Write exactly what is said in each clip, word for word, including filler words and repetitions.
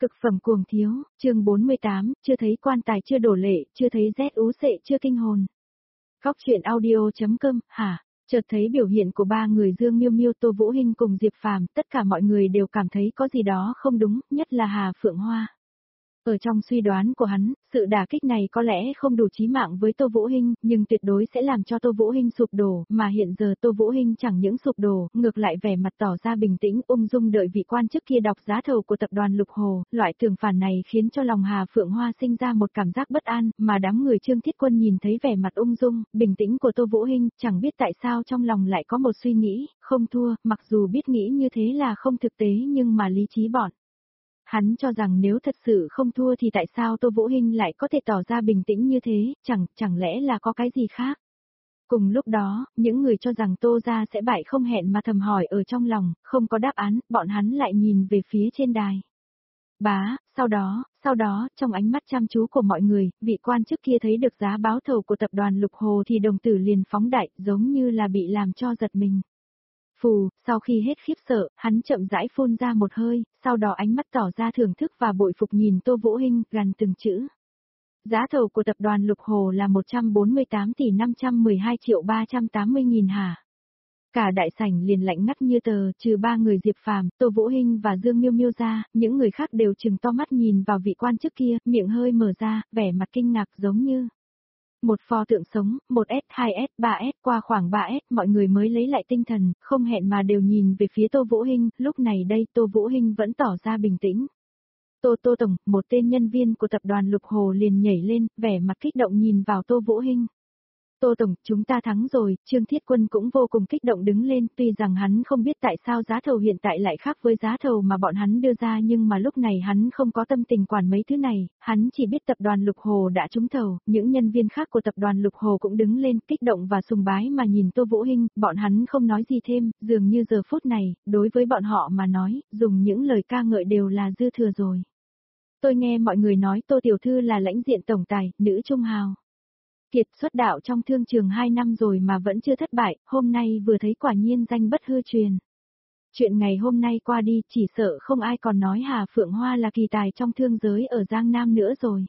Cực phẩm cuồng thiếu, chương bốn mươi tám, chưa thấy quan tài chưa đổ lệ, chưa thấy rét ú sệ chưa kinh hồn. Góc truyện audio.com, hả? Chợt thấy biểu hiện của ba người Dương Miêu Miêu, Tô Vũ Hinh cùng Diệp Phàm, tất cả mọi người đều cảm thấy có gì đó không đúng, nhất là Hà Phượng Hoa. Ở trong suy đoán của hắn, sự đả kích này có lẽ không đủ chí mạng với Tô Vũ Hinh, nhưng tuyệt đối sẽ làm cho Tô Vũ Hinh sụp đổ, mà hiện giờ Tô Vũ Hinh chẳng những sụp đổ, ngược lại vẻ mặt tỏ ra bình tĩnh, ung dung đợi vị quan chức kia đọc giá thầu của tập đoàn Lục Hồ. Loại tưởng phản này khiến cho lòng Hà Phượng Hoa sinh ra một cảm giác bất an, mà đám người Trương Thiết Quân nhìn thấy vẻ mặt ung dung, bình tĩnh của Tô Vũ Hinh, chẳng biết tại sao trong lòng lại có một suy nghĩ, không thua, mặc dù biết nghĩ như thế là không thực tế nhưng mà lý trí bọn. Hắn cho rằng nếu thật sự không thua thì tại sao Tô Vũ Hinh lại có thể tỏ ra bình tĩnh như thế, chẳng, chẳng lẽ là có cái gì khác. Cùng lúc đó, những người cho rằng Tô gia sẽ bại không hẹn mà thầm hỏi ở trong lòng, không có đáp án, bọn hắn lại nhìn về phía trên đài. Bá, sau đó, sau đó, trong ánh mắt chăm chú của mọi người, vị quan chức kia thấy được giá báo thầu của tập đoàn Lục Hồ thì đồng tử liền phóng đại, giống như là bị làm cho giật mình. Phù, sau khi hết khiếp sợ, hắn chậm rãi phun ra một hơi, sau đó ánh mắt tỏ ra thưởng thức và bội phục nhìn Tô Vũ Hinh, gằn từng chữ. Giá thầu của tập đoàn Lục Hồ là một trăm bốn mươi tám tỷ năm trăm mười hai triệu ba trăm tám mươi nghìn hả? Cả đại sảnh liền lạnh ngắt như tờ, trừ ba người Diệp Phàm, Tô Vũ Hinh và Dương Miêu Miêu ra, những người khác đều trừng to mắt nhìn vào vị quan chức kia, miệng hơi mở ra, vẻ mặt kinh ngạc giống như một pho tượng sống, một S, hai S, ba S, qua khoảng ba S, mọi người mới lấy lại tinh thần, không hẹn mà đều nhìn về phía Tô Vũ Hinh, lúc này đây Tô Vũ Hinh vẫn tỏ ra bình tĩnh. Tô Tô Tổng, một tên nhân viên của tập đoàn Lục Hồ liền nhảy lên, vẻ mặt kích động nhìn vào Tô Vũ Hinh. Tô Tổng, chúng ta thắng rồi, Trương Thiết Quân cũng vô cùng kích động đứng lên, tuy rằng hắn không biết tại sao giá thầu hiện tại lại khác với giá thầu mà bọn hắn đưa ra nhưng mà lúc này hắn không có tâm tình quản mấy thứ này, hắn chỉ biết tập đoàn Lục Hồ đã trúng thầu, những nhân viên khác của tập đoàn Lục Hồ cũng đứng lên, kích động và sùng bái mà nhìn Tô Vũ Hinh, bọn hắn không nói gì thêm, dường như giờ phút này, đối với bọn họ mà nói, dùng những lời ca ngợi đều là dư thừa rồi. Tôi nghe mọi người nói Tô Tiểu Thư là lãnh diện tổng tài, nữ trung hào. Kiệt xuất đạo trong thương trường hai năm rồi mà vẫn chưa thất bại, hôm nay vừa thấy quả nhiên danh bất hư truyền. Chuyện ngày hôm nay qua đi, chỉ sợ không ai còn nói Hà Phượng Hoa là kỳ tài trong thương giới ở Giang Nam nữa rồi.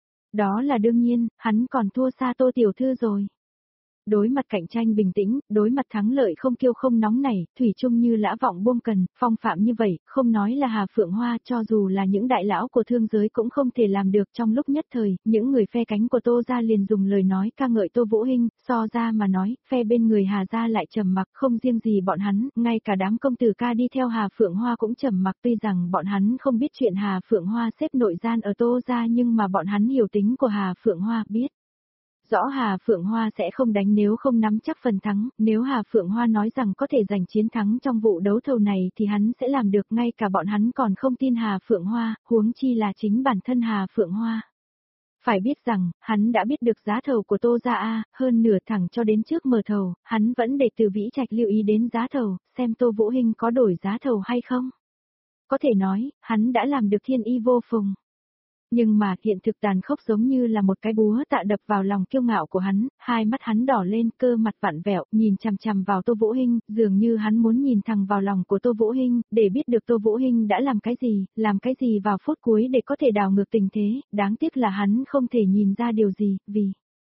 Đó là đương nhiên, hắn còn thua xa Tô Tiểu Thư rồi. Đối mặt cạnh tranh bình tĩnh, đối mặt thắng lợi không kiêu không nóng nảy, thủy chung như lã vọng buông cần, phong phạm như vậy, không nói là Hà Phượng Hoa, cho dù là những đại lão của thương giới cũng không thể làm được. Trong lúc nhất thời, những người phe cánh của Tô gia liền dùng lời nói ca ngợi Tô Vũ Hinh, so ra mà nói, phe bên người Hà gia lại trầm mặc, không riêng gì bọn hắn, ngay cả đám công tử ca đi theo Hà Phượng Hoa cũng trầm mặc, tuy rằng bọn hắn không biết chuyện Hà Phượng Hoa xếp nội gian ở Tô gia nhưng mà bọn hắn hiểu tính của Hà Phượng Hoa, biết. Rõ Hà Phượng Hoa sẽ không đánh nếu không nắm chắc phần thắng, nếu Hà Phượng Hoa nói rằng có thể giành chiến thắng trong vụ đấu thầu này thì hắn sẽ làm được, ngay cả bọn hắn còn không tin Hà Phượng Hoa, huống chi là chính bản thân Hà Phượng Hoa. Phải biết rằng, hắn đã biết được giá thầu của Tô gia A, hơn nửa thẳng cho đến trước mở thầu, hắn vẫn để Từ Vĩ Trạch lưu ý đến giá thầu, xem Tô Vũ Hinh có đổi giá thầu hay không. Có thể nói, hắn đã làm được thiên y vô phùng. Nhưng mà hiện thực tàn khốc giống như là một cái búa tạ đập vào lòng kiêu ngạo của hắn, hai mắt hắn đỏ lên, cơ mặt vặn vẹo, nhìn chằm chằm vào Tô Vũ Hinh, dường như hắn muốn nhìn thẳng vào lòng của Tô Vũ Hinh, để biết được Tô Vũ Hinh đã làm cái gì, làm cái gì vào phút cuối để có thể đảo ngược tình thế, đáng tiếc là hắn không thể nhìn ra điều gì, vì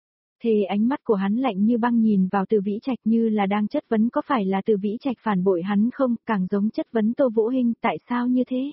thế ánh mắt của hắn lạnh như băng nhìn vào Từ Vĩ Trạch như là đang chất vấn có phải là Từ Vĩ Trạch phản bội hắn không, càng giống chất vấn Tô Vũ Hinh, tại sao như thế?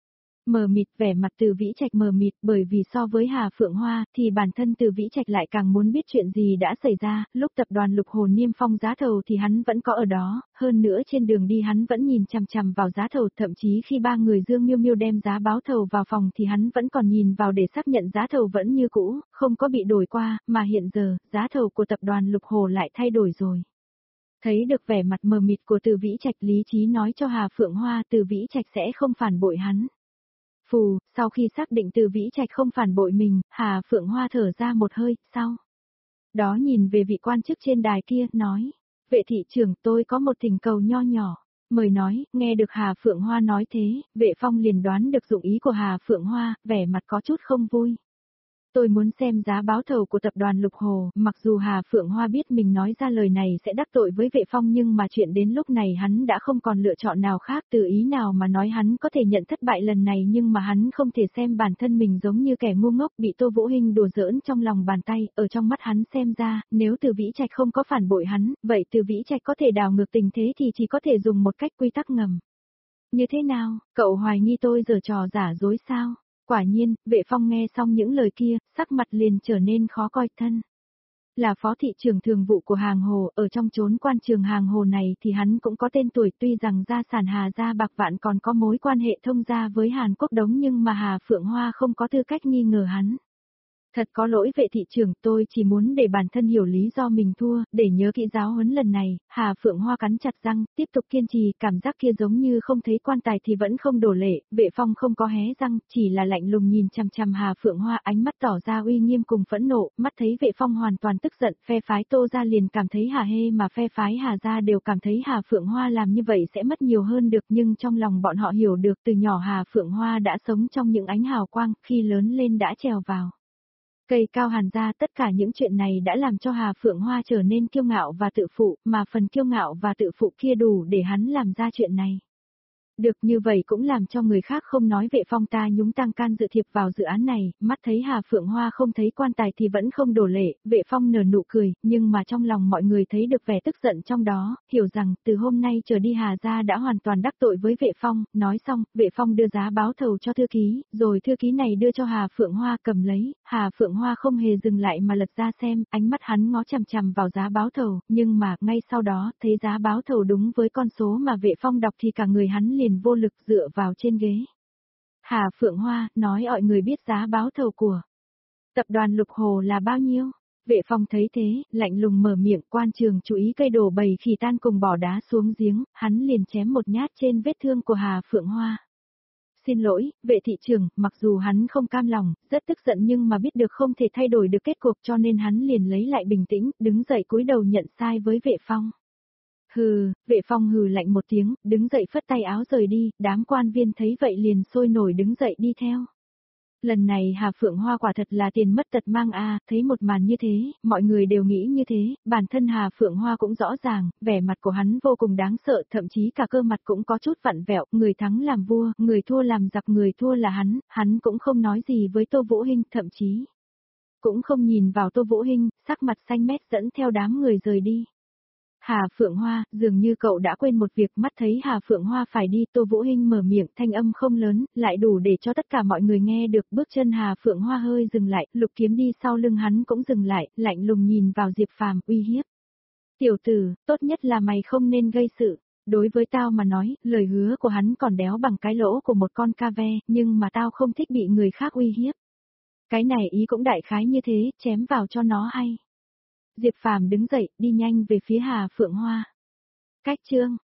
Mờ mịt, vẻ mặt Từ Vĩ Trạch mờ mịt, bởi vì so với Hà Phượng Hoa thì bản thân Từ Vĩ Trạch lại càng muốn biết chuyện gì đã xảy ra, lúc tập đoàn Lục Hồ niêm phong giá thầu thì hắn vẫn có ở đó, hơn nữa trên đường đi hắn vẫn nhìn chằm chằm vào giá thầu, thậm chí khi ba người Dương Miêu Miêu đem giá báo thầu vào phòng thì hắn vẫn còn nhìn vào để xác nhận giá thầu vẫn như cũ, không có bị đổi qua, mà hiện giờ, giá thầu của tập đoàn Lục Hồ lại thay đổi rồi. Thấy được vẻ mặt mờ mịt của Từ Vĩ Trạch, lý trí nói cho Hà Phượng Hoa Từ Vĩ Trạch sẽ không phản bội hắn. Phù, sau khi xác định Từ Vĩ Trạch không phản bội mình, Hà Phượng Hoa thở ra một hơi, sau đó nhìn về vị quan chức trên đài kia, nói, vệ thị trưởng tôi có một thỉnh cầu nho nhỏ, mời nói, nghe được Hà Phượng Hoa nói thế, vệ phong liền đoán được dụng ý của Hà Phượng Hoa, vẻ mặt có chút không vui. Tôi muốn xem giá báo thầu của tập đoàn Lục Hồ, mặc dù Hà Phượng Hoa biết mình nói ra lời này sẽ đắc tội với Vệ Phong nhưng mà chuyện đến lúc này hắn đã không còn lựa chọn nào khác, từ ý nào mà nói hắn có thể nhận thất bại lần này nhưng mà hắn không thể xem bản thân mình giống như kẻ ngu ngốc bị Tô Vũ Hinh đùa giỡn trong lòng bàn tay, ở trong mắt hắn xem ra, nếu Từ Vĩ Trạch không có phản bội hắn, vậy Từ Vĩ Trạch có thể đảo ngược tình thế thì chỉ có thể dùng một cách quy tắc ngầm. Như thế nào, cậu hoài nghi tôi giở trò giả dối sao? Quả nhiên, Vệ Phong nghe xong những lời kia, sắc mặt liền trở nên khó coi thân. Là phó thị trưởng thường vụ của Hàng Hồ, ở trong chốn quan trường Hàng Hồ này thì hắn cũng có tên tuổi, tuy rằng gia sản Hà gia bạc vạn còn có mối quan hệ thông gia với Hàn Quốc đống nhưng mà Hà Phượng Hoa không có tư cách nghi ngờ hắn. Thật có lỗi Vệ thị trưởng, tôi chỉ muốn để bản thân hiểu lý do mình thua, để nhớ kỹ giáo huấn lần này. Hà Phượng Hoa cắn chặt răng, tiếp tục kiên trì, cảm giác kia giống như không thấy quan tài thì vẫn không đổ lệ. Vệ Phong không có hé răng, chỉ là lạnh lùng nhìn chằm chằm Hà Phượng Hoa, ánh mắt tỏ ra uy nghiêm cùng phẫn nộ. Mắt thấy Vệ Phong hoàn toàn tức giận, phe phái Tô gia liền cảm thấy Hà hê mà phe phái Hà gia đều cảm thấy Hà Phượng Hoa làm như vậy sẽ mất nhiều hơn được, nhưng trong lòng bọn họ hiểu được từ nhỏ Hà Phượng Hoa đã sống trong những ánh hào quang, khi lớn lên đã trèo vào cây cao Hàn gia, tất cả những chuyện này đã làm cho Hà Phượng Hoa trở nên kiêu ngạo và tự phụ, mà phần kiêu ngạo và tự phụ kia đủ để hắn làm ra chuyện này. Được như vậy cũng làm cho người khác không nói Vệ Phong ta nhúng tăng can dự thiệp vào dự án này, mắt thấy Hà Phượng Hoa không thấy quan tài thì vẫn không đổ lệ, Vệ Phong nở nụ cười, nhưng mà trong lòng mọi người thấy được vẻ tức giận trong đó, hiểu rằng từ hôm nay trở đi Hà gia đã hoàn toàn đắc tội với Vệ Phong, nói xong, Vệ Phong đưa giá báo thầu cho thư ký, rồi thư ký này đưa cho Hà Phượng Hoa cầm lấy, Hà Phượng Hoa không hề dừng lại mà lật ra xem, ánh mắt hắn ngó chằm chằm vào giá báo thầu, nhưng mà ngay sau đó, thấy giá báo thầu đúng với con số mà Vệ Phong đọc thì cả người hắn liền vô lực dựa vào trên ghế. Hà Phượng Hoa, nói mọi người biết giá báo thầu của tập đoàn Lục Hồ là bao nhiêu? Vệ Phong thấy thế, lạnh lùng mở miệng, quan trường chú ý cây đổ bầy khỉ tan cùng bỏ đá xuống giếng, hắn liền chém một nhát trên vết thương của Hà Phượng Hoa. Xin lỗi, Vệ thị trưởng, mặc dù hắn không cam lòng, rất tức giận nhưng mà biết được không thể thay đổi được kết cục cho nên hắn liền lấy lại bình tĩnh, đứng dậy cúi đầu nhận sai với Vệ Phong. Hừ, Vệ Phong hừ lạnh một tiếng, đứng dậy phất tay áo rời đi, đám quan viên thấy vậy liền sôi nổi đứng dậy đi theo. Lần này Hà Phượng Hoa quả thật là tiền mất tật mang a, thấy một màn như thế, mọi người đều nghĩ như thế, bản thân Hà Phượng Hoa cũng rõ ràng, vẻ mặt của hắn vô cùng đáng sợ, thậm chí cả cơ mặt cũng có chút vặn vẹo, người thắng làm vua, người thua làm giặc, người thua là hắn, hắn cũng không nói gì với Tô Vũ Hinh, thậm chí cũng không nhìn vào Tô Vũ Hinh, sắc mặt xanh mét dẫn theo đám người rời đi. Hà Phượng Hoa, dường như cậu đã quên một việc, mắt thấy Hà Phượng Hoa phải đi, Tô Vũ Hinh mở miệng, thanh âm không lớn, lại đủ để cho tất cả mọi người nghe được, bước chân Hà Phượng Hoa hơi dừng lại, Lục Kiếm đi sau lưng hắn cũng dừng lại, lạnh lùng nhìn vào Diệp Phàm, uy hiếp. Tiểu tử, tốt nhất là mày không nên gây sự. Đối với tao mà nói, lời hứa của hắn còn đéo bằng cái lỗ của một con ca ve, nhưng mà tao không thích bị người khác uy hiếp. Cái này ý cũng đại khái như thế, chém vào cho nó hay. Diệp Phàm đứng dậy, đi nhanh về phía Hà Phượng Hoa. Cách chương